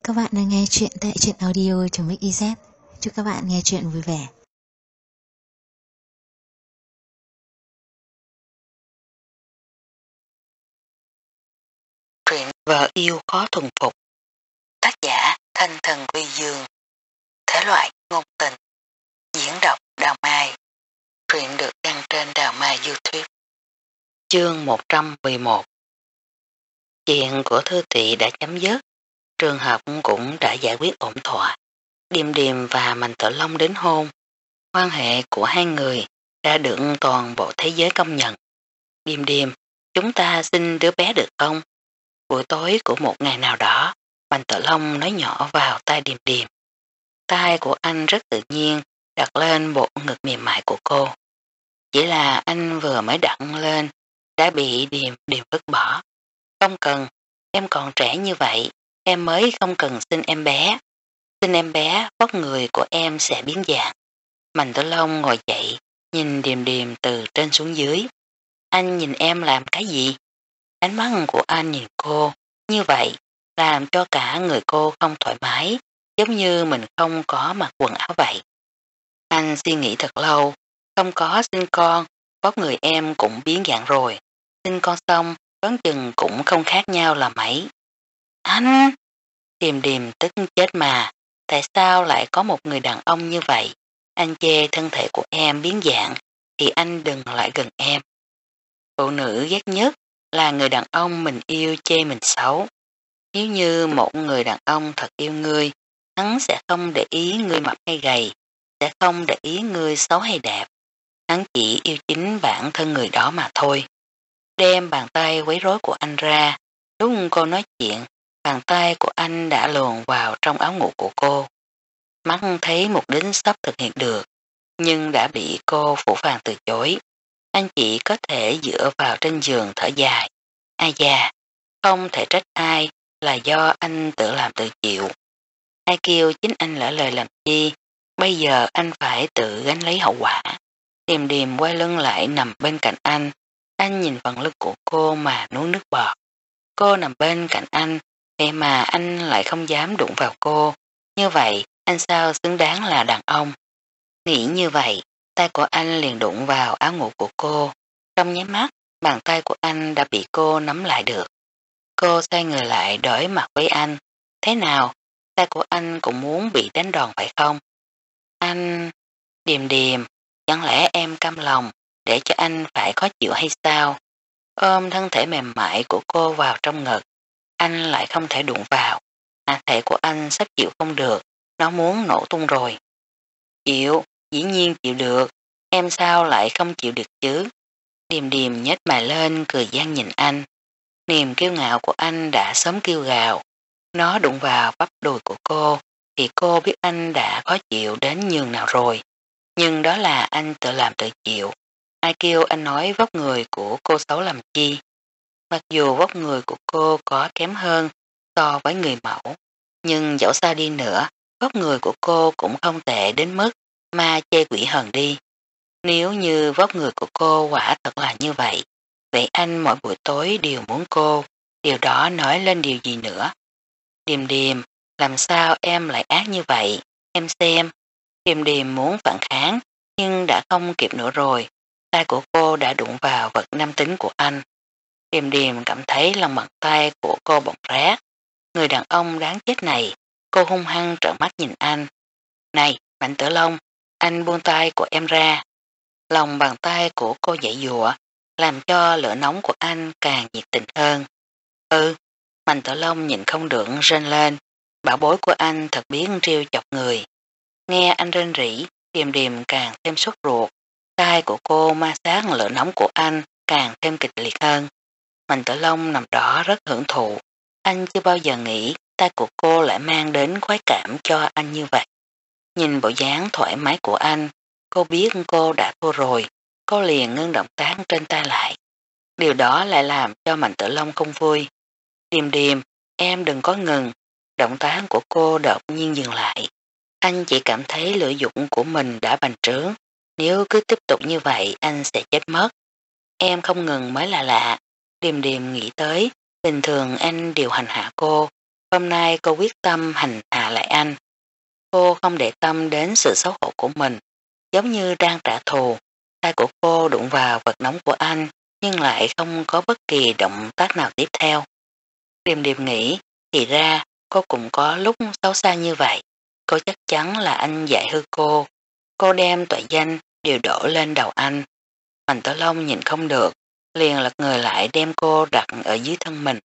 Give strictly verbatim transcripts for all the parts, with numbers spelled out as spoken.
các bạn đang nghe chuyện tại truyện audio.mix.iz. Chúc các bạn nghe chuyện vui vẻ. Truyện Vợ Yêu Khó Thuần Phục. Tác giả Thanh Thần Vi Dương. Thể loại ngôn tình. Diễn đọc Đào Mai. Truyện được đăng trên Đào Mai YouTube. Chương một trăm mười một. Chuyện của Thư Tỵ đã chấm dứt. Trường học cũng đã giải quyết ổn thỏa. Điềm Điềm và Mạnh Tử Long đến hôn. Quan hệ của hai người đã được toàn bộ thế giới công nhận. Điềm Điềm, chúng ta sinh đứa bé được không? Buổi tối của một ngày nào đó, Mạnh Tử Long nói nhỏ vào tai Điềm Điềm. Tai của anh rất tự nhiên đặt lên bộ ngực mềm mại của cô. Chỉ là anh vừa mới đặt lên đã bị Điềm Điềm vứt bỏ. Không cần, em còn trẻ như vậy, em mới không cần sinh em bé. Sinh em bé, vóc người của em sẽ biến dạng. Mạnh Tử Long ngồi dậy, nhìn Điềm Điềm từ trên xuống dưới. Anh nhìn em làm cái gì? Ánh mắt của anh nhìn cô, như vậy, làm cho cả người cô không thoải mái, giống như mình không có mặc quần áo vậy. Anh suy nghĩ thật lâu, không có sinh con, vóc người em cũng biến dạng rồi. Sinh con xong, đoán chừng cũng không khác nhau là mấy. Anh! Điềm Điềm tức chết mà, tại sao lại có một người đàn ông như vậy? Anh chê thân thể của em biến dạng, thì anh đừng lại gần em. Phụ nữ ghét nhất là người đàn ông mình yêu chê mình xấu. Nếu như một người đàn ông thật yêu ngươi, hắn sẽ không để ý ngươi mập hay gầy, sẽ không để ý ngươi xấu hay đẹp. Hắn chỉ yêu chính bản thân người đó mà thôi. Đem bàn tay quấy rối của anh ra, lúc cô nói chuyện, bàn tay của anh đã luồn vào trong áo ngủ của cô. Mắt thấy mục đích sắp thực hiện được, nhưng đã bị cô phủ phàng từ chối. Anh chỉ có thể dựa vào trên giường thở dài. Ai da, không thể trách ai, là do anh tự làm tự chịu. Ai kêu chính anh lỡ lời làm chi, bây giờ anh phải tự gánh lấy hậu quả. Điềm Điềm quay lưng lại nằm bên cạnh anh, anh nhìn phần lưng của cô mà nuốt nước bọt. Cô nằm bên cạnh anh, vậy mà anh lại không dám đụng vào cô, như vậy anh sao xứng đáng là đàn ông. Nghĩ như vậy, tay của anh liền đụng vào áo ngủ của cô, trong nháy mắt, bàn tay của anh đã bị cô nắm lại được. Cô xoay người lại đối mặt với anh. Thế nào? Tay của anh cũng muốn bị đánh đòn phải không? Anh... Điềm Điềm, chẳng lẽ em cam lòng để cho anh phải khó chịu hay sao? Ôm thân thể mềm mại của cô vào trong ngực. Anh lại không thể đụng vào. Hạ thể của anh sắp chịu không được. Nó muốn nổ tung rồi. Chịu, dĩ nhiên chịu được. Em sao lại không chịu được chứ? Điềm Điềm nhếch mày lên cười gian nhìn anh. Niềm kiêu ngạo của anh đã sớm kêu gào. Nó đụng vào bắp đùi của cô thì cô biết anh đã khó chịu đến nhường nào rồi. Nhưng đó là anh tự làm tự chịu. Ai kêu anh nói vóc người của cô xấu làm chi. Mặc dù vóc người của cô có kém hơn so với người mẫu, nhưng dẫu sao đi nữa, vóc người của cô cũng không tệ đến mức mà chê quỷ hờn đi. Nếu như vóc người của cô quả thật là như vậy, vậy anh mỗi buổi tối đều muốn cô, điều đó nói lên điều gì nữa. Điềm Điềm, làm sao em lại ác như vậy, em xem. Điềm Điềm muốn phản kháng, nhưng đã không kịp nữa rồi, tay của cô đã đụng vào vật nam tính của anh. Điềm Điềm cảm thấy lòng bàn tay của cô bỏng rát. Người đàn ông đáng chết này, cô hung hăng trợn mắt nhìn anh. Này, Mạnh Tử Long, anh buông tay của em ra. Lòng bàn tay của cô dãy dụa, làm cho lửa nóng của anh càng nhiệt tình hơn. Ừ, Mạnh Tử Long nhìn không được rên lên, bảo bối của anh thật biến riêu chọc người. Nghe anh rên rỉ, Điềm Điềm càng thêm sốt ruột, tay của cô ma sát lửa nóng của anh càng thêm kịch liệt hơn. Mạnh Tử Long nằm đó rất hưởng thụ, anh chưa bao giờ nghĩ tay của cô lại mang đến khoái cảm cho anh như vậy. Nhìn bộ dáng thoải mái của anh, cô biết cô đã thua rồi, cô liền ngưng động tác trên tay lại. Điều đó lại làm cho Mạnh Tử Long không vui. Điềm Điềm, em đừng có ngừng. Động tác của cô đột nhiên dừng lại. Anh chỉ cảm thấy lửa dụng của mình đã bành trướng. Nếu cứ tiếp tục như vậy anh sẽ chết mất. Em không ngừng mới là lạ. Điềm Điềm nghĩ tới, bình thường anh đều hành hạ cô. Hôm nay cô quyết tâm hành hạ lại anh. Cô không để tâm đến sự xấu hổ của mình, giống như đang trả thù. Tay của cô đụng vào vật nóng của anh, nhưng lại không có bất kỳ động tác nào tiếp theo. Điềm điềm nghĩ, thì ra cô cũng có lúc xấu xa như vậy. Cô chắc chắn là anh dạy hư cô. Cô đem tội danh đều đổ lên đầu anh. Mạnh Tử Long nhìn không được, liền lật người lại đem cô đặt ở dưới thân mình.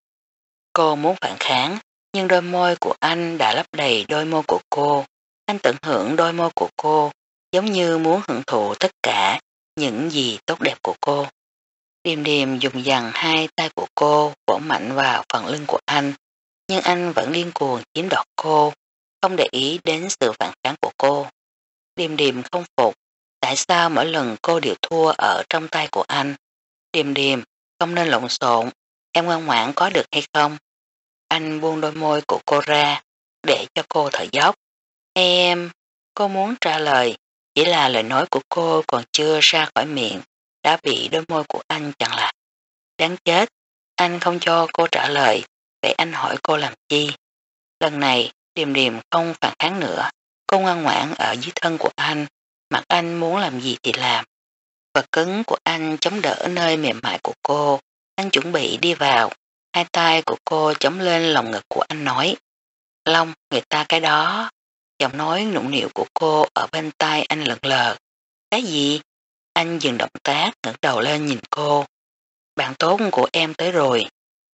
Cô muốn phản kháng, nhưng đôi môi của anh đã lấp đầy đôi môi của cô. Anh tận hưởng đôi môi của cô, giống như muốn hưởng thụ tất cả những gì tốt đẹp của cô. Điềm điềm dùng dằn hai tay của cô vỗ mạnh vào phần lưng của anh, nhưng anh vẫn điên cuồng chiếm đoạt cô, không để ý đến sự phản kháng của cô. Điềm điềm không phục, tại sao mỗi lần cô đều thua ở trong tay của anh? Điềm điềm, không nên lộn xộn, em ngoan ngoãn có được hay không? Anh buông đôi môi của cô ra, để cho cô thở dốc. Em, cô muốn trả lời, chỉ là lời nói của cô còn chưa ra khỏi miệng, đã bị đôi môi của anh chặn lại. Đáng chết, anh không cho cô trả lời, vậy anh hỏi cô làm chi? Lần này, Điềm Điềm không phản kháng nữa, cô ngoan ngoãn ở dưới thân của anh, mặc anh muốn làm gì thì làm. Vật cứng của anh chống đỡ nơi mềm mại của cô, anh chuẩn bị đi vào, hai tay của cô chống lên lòng ngực của anh nói. Long, người ta cái đó. Giọng nói nũng nịu của cô ở bên tai anh lận lờ. Cái gì? Anh dừng động tác, ngẩng đầu lên nhìn cô. Bạn tốt của em tới rồi.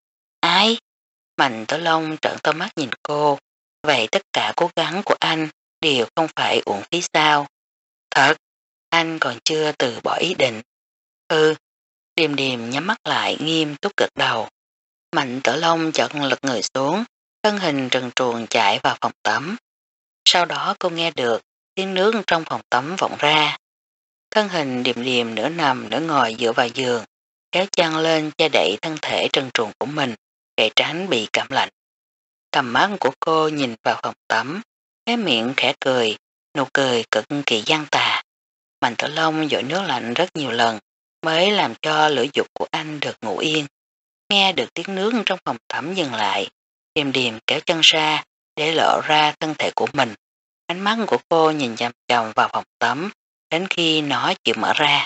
Ai? Mạnh Tử Long trợn to mắt nhìn cô. Vậy tất cả cố gắng của anh đều không phải uổng phí sao? Thật, anh còn chưa từ bỏ ý định. Ừ, Điềm Điềm nhắm mắt lại nghiêm túc gật đầu. Mạnh Tử Long chợt lật người xuống, thân hình trần truồng chạy vào phòng tắm. Sau đó cô nghe được tiếng nước trong phòng tắm vọng ra. Thân hình Điềm Điềm nửa nằm nửa ngồi dựa vào giường, kéo chăn lên che đậy thân thể trần truồng của mình để tránh bị cảm lạnh. Tầm mắt của cô nhìn vào phòng tắm, cái miệng khẽ cười, nụ cười cực kỳ gian tà. Mạnh Tử Long dội nước lạnh rất nhiều lần mới làm cho lửa dục của anh được ngủ yên. Nghe được tiếng nước trong phòng tắm dừng lại, Điềm Điềm kéo chân ra để lộ ra thân thể của mình. Ánh mắt của cô nhìn chằm chằm vào phòng tắm đến khi nó chịu mở ra.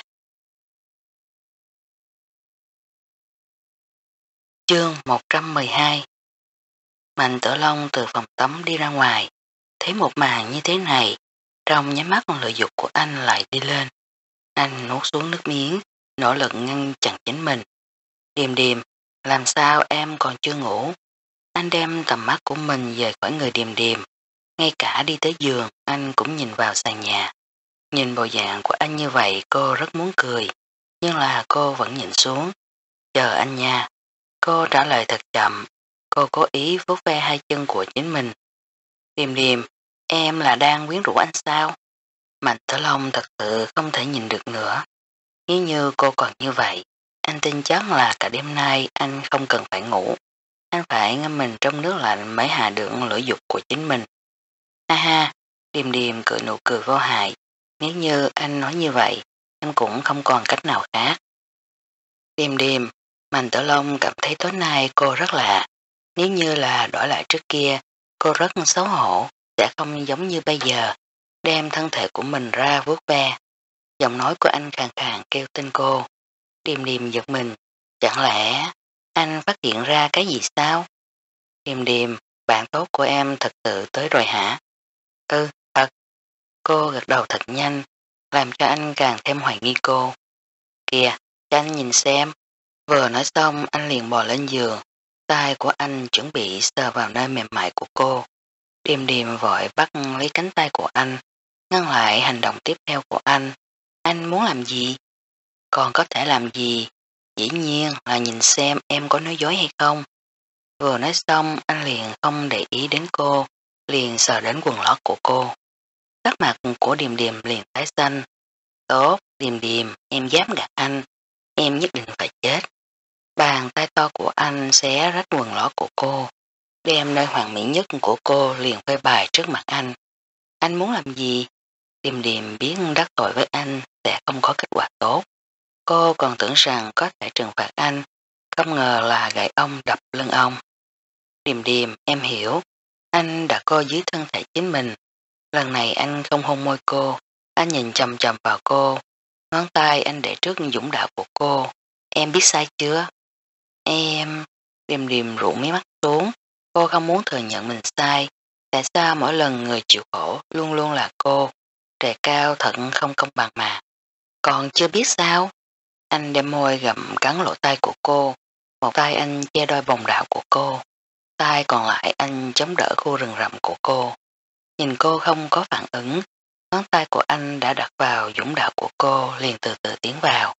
Chương một trăm mười hai. Mạnh Tử Long từ phòng tắm đi ra ngoài, thấy một màn như thế này, trong nháy mắt lửa dục của anh lại đi lên. Anh nuốt xuống nước miếng, nỗ lực ngăn chặn chính mình. Điềm Điềm, làm sao em còn chưa ngủ? Anh đem tầm mắt của mình về khỏi người Điềm Điềm. Ngay cả đi tới giường, anh cũng nhìn vào sàn nhà. Nhìn bộ dạng của anh như vậy cô rất muốn cười, nhưng là cô vẫn nhìn xuống. Chờ anh nha. Cô trả lời thật chậm, cô cố ý vuốt ve hai chân của chính mình. Điềm Điềm, em là đang quyến rũ anh sao? Mạnh Tử Long thật sự không thể nhìn được nữa. Nếu như cô còn như vậy, anh tin chắc là cả đêm nay anh không cần phải ngủ. Anh phải ngâm mình trong nước lạnh mới hạ được lửa dục của chính mình. Ha ha, Điềm Điềm cười nụ cười vô hại. Nếu như anh nói như vậy, anh cũng không còn cách nào khác. Điềm Điềm, Mạnh Tử Long cảm thấy tối nay cô rất lạ. Nếu như là đổi lại trước kia, cô rất xấu hổ, sẽ không giống như bây giờ, đem thân thể của mình ra vuốt ve. Giọng nói của anh khàn khàn kêu tên cô. Điềm Điềm giật mình, chẳng lẽ anh phát hiện ra cái gì sao? Điềm Điềm, bạn tốt của em thật sự tới rồi hả? Ừ, thật. Cô gật đầu thật nhanh, làm cho anh càng thêm hoài nghi cô. Kìa, cho anh nhìn xem. Vừa nói xong anh liền bò lên giường, tay của anh chuẩn bị sờ vào nơi mềm mại của cô. Điềm Điềm vội bắt lấy cánh tay của anh, ngăn lại hành động tiếp theo của anh. Anh muốn làm gì? Còn có thể làm gì? Dĩ nhiên là nhìn xem em có nói dối hay không. Vừa nói xong anh liền không để ý đến cô, liền sờ đến quần lót của cô. Sắc mặt của Điềm Điềm liền tái xanh. Tốt, Điềm Điềm, em dám gạt anh, em nhất định phải chết. Bàn tay to của anh xé rách quần lót của cô, đem nơi hoàn mỹ nhất của cô liền phơi bày trước mặt anh. Anh muốn làm gì? Điềm Điềm biết đắc tội với anh sẽ không có kết quả tốt. Cô còn tưởng rằng có thể trừng phạt anh, không ngờ là gậy ông đập lưng ông. Điềm điềm, em hiểu. Anh đã coi dưới thân thể chính mình. Lần này anh không hôn môi cô. Anh nhìn chầm chầm vào cô. Ngón tay anh để trước dũng đạo của cô. Em biết sai chưa? Em... Điềm điềm rủ mí mắt xuống. Cô không muốn thừa nhận mình sai. Tại sao mỗi lần người chịu khổ luôn luôn là cô? Trời cao thật không công bằng mà. Còn chưa biết sao? Anh đem môi gặm cắn lỗ tai của cô. Một tay anh che đôi vòng đạo của cô. Tay còn lại anh chống đỡ khu rừng rậm của cô. Nhìn cô không có phản ứng. Ngón tay của anh đã đặt vào dũng đạo của cô liền từ từ tiến vào.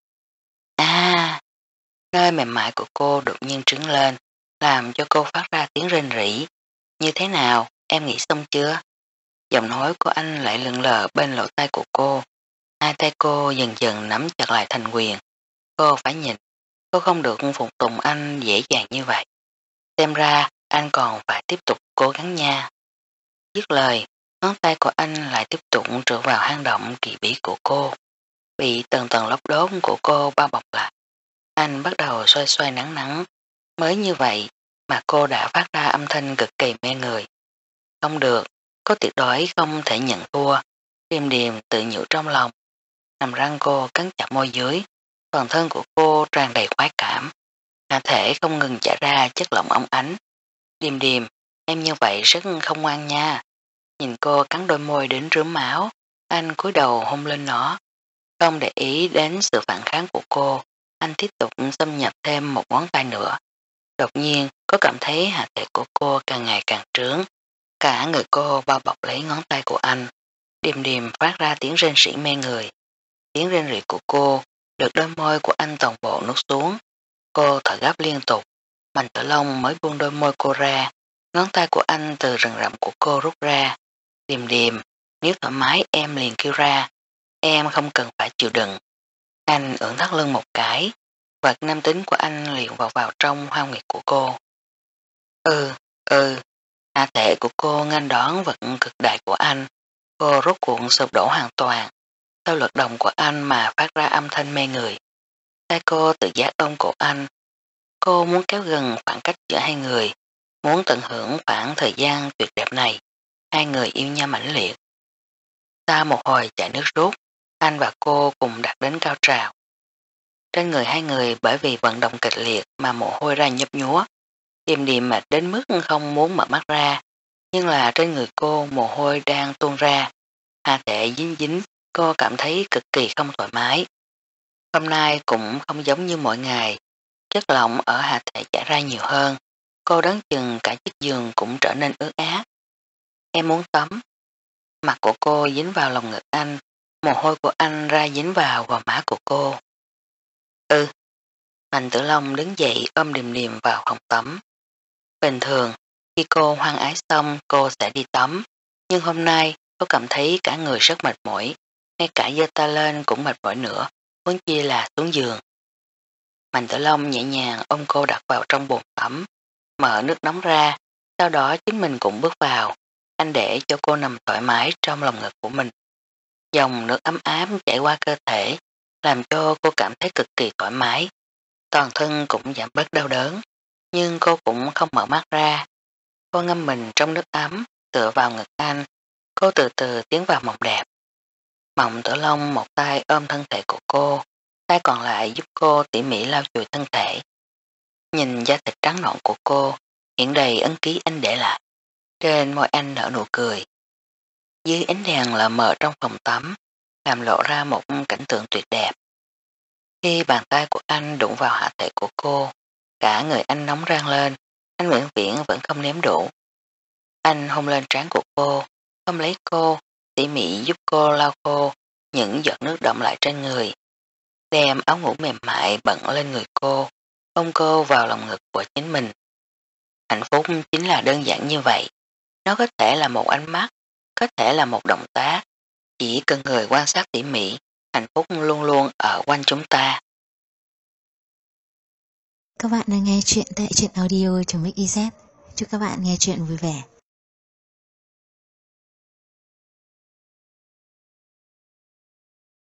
À! Nơi mềm mại của cô đột nhiên trứng lên, làm cho cô phát ra tiếng rên rỉ. Như thế nào? Em nghĩ xong chưa? Giọng nói của anh lại lượn lờ bên lỗ tai của cô. Hai tay cô dần dần nắm chặt lại thành quyền. Cô phải nhìn. Cô không được phục tùng anh dễ dàng như vậy. Xem ra anh còn phải tiếp tục cố gắng nha. Dứt lời, ngón tay của anh lại tiếp tục trượt vào hang động kỳ bí của cô. Bị tầng tầng lốc đốt của cô bao bọc lại. Anh bắt đầu xoay xoay nắng nắng. Mới như vậy mà cô đã phát ra âm thanh cực kỳ mê người. Không được, cô tuyệt đối không thể nhận thua. Điềm điềm tự nhủ trong lòng. Nằm răng cô cắn chặt môi dưới. Toàn thân của cô tràn đầy khoái cảm. Hạ thể không ngừng chảy ra chất lỏng óng ánh. Điềm điềm, em như vậy rất không ngoan nha. Nhìn cô cắn đôi môi đến rướm máu. Anh cúi đầu hôn lên nó. Không để ý đến sự phản kháng của cô. Anh tiếp tục xâm nhập thêm một ngón tay nữa. Đột nhiên có cảm thấy hạ thể của cô càng ngày càng trướng. Cả người cô bao bọc lấy ngón tay của anh. Điềm điềm phát ra tiếng rên rỉ mê người. Tiếng rên rỉ của cô được đôi môi của anh toàn bộ nuốt xuống. Cô thở gấp liên tục. Mạnh Tử Long mới buông đôi môi cô ra. Ngón tay của anh từ rừng rậm của cô rút ra. Điềm điềm, nếu thoải mái em liền kêu ra. Em không cần phải chịu đựng. Anh ưỡn thắt lưng một cái. Vật nam tính của anh liền vào vào trong hoa nguyệt của cô. Ừ, ừ. Hạ thể của cô nghênh đón vật cực đại của anh. Cô rốt cuộn sụp đổ hoàn toàn. Theo lực động của anh mà phát ra âm thanh mê người. Tay cô tự giác ôm cổ anh. Cô muốn kéo gần khoảng cách giữa hai người. Muốn tận hưởng khoảng thời gian tuyệt đẹp này. Hai người yêu nhau mãnh liệt. Sau một hồi chạy nước rút, anh và cô cùng đạt đến cao trào. Trên người hai người bởi vì vận động kịch liệt mà mồ hôi ra nhấp nhúa. Điềm điềm mệt đến mức không muốn mở mắt ra. Nhưng là trên người cô mồ hôi đang tuôn ra. Hạ thể dính dính, cô cảm thấy cực kỳ không thoải mái. Hôm nay cũng không giống như mọi ngày. Chất lỏng ở hạ thể chảy ra nhiều hơn. Cô đoán chừng cả chiếc giường cũng trở nên ướt át. Em muốn tắm. Mặt của cô dính vào lòng ngực anh. Mồ hôi của anh ra dính vào gò má của cô. Ừ. Mạnh Tử Long đứng dậy ôm Điềm điềm vào phòng tắm. Bình thường, khi cô hoan ái xong cô sẽ đi tắm. Nhưng hôm nay cô cảm thấy cả người rất mệt mỏi. Ngay cả giơ tay lên cũng mệt mỏi nữa. Huống chi là xuống giường. Mạnh Tử Long nhẹ nhàng ôm cô đặt vào trong bồn tắm. Mở nước nóng ra. Sau đó chính mình cũng bước vào. Anh để cho cô nằm thoải mái trong lòng ngực của mình. Dòng nước ấm áp chảy qua cơ thể. Làm cho cô cảm thấy cực kỳ thoải mái. Toàn thân cũng giảm bớt đau đớn. Nhưng cô cũng không mở mắt ra. Cô ngâm mình trong nước ấm, tựa vào ngực anh. Cô từ từ tiến vào mộng đẹp. Mộng Tử Long một tay ôm thân thể của cô, tay còn lại giúp cô tỉ mỉ lau chùi thân thể. Nhìn da thịt trắng nõn của cô, hiện đầy ấn ký anh để lại. Trên môi anh nở nụ cười. Dưới ánh đèn lờ mờ trong phòng tắm, làm lộ ra một cảnh tượng tuyệt đẹp. Khi bàn tay của anh đụng vào hạ thể của cô, cả người anh nóng rang lên, anh Nguyễn Viễn vẫn không ném đủ. Anh hôn lên trán của cô, ôm lấy cô, tỉ mỉ giúp cô lau khô những giọt nước đọng lại trên người. Đem áo ngủ mềm mại bận lên người cô, ôm cô vào lòng ngực của chính mình. Hạnh phúc chính là đơn giản như vậy. Nó có thể là một ánh mắt, có thể là một động tác. Chỉ cần người quan sát tỉ mỉ, hạnh phúc luôn luôn ở quanh chúng ta. Các bạn đang nghe chuyện tại truyện audio.mixyz. Chúc các bạn nghe chuyện vui vẻ.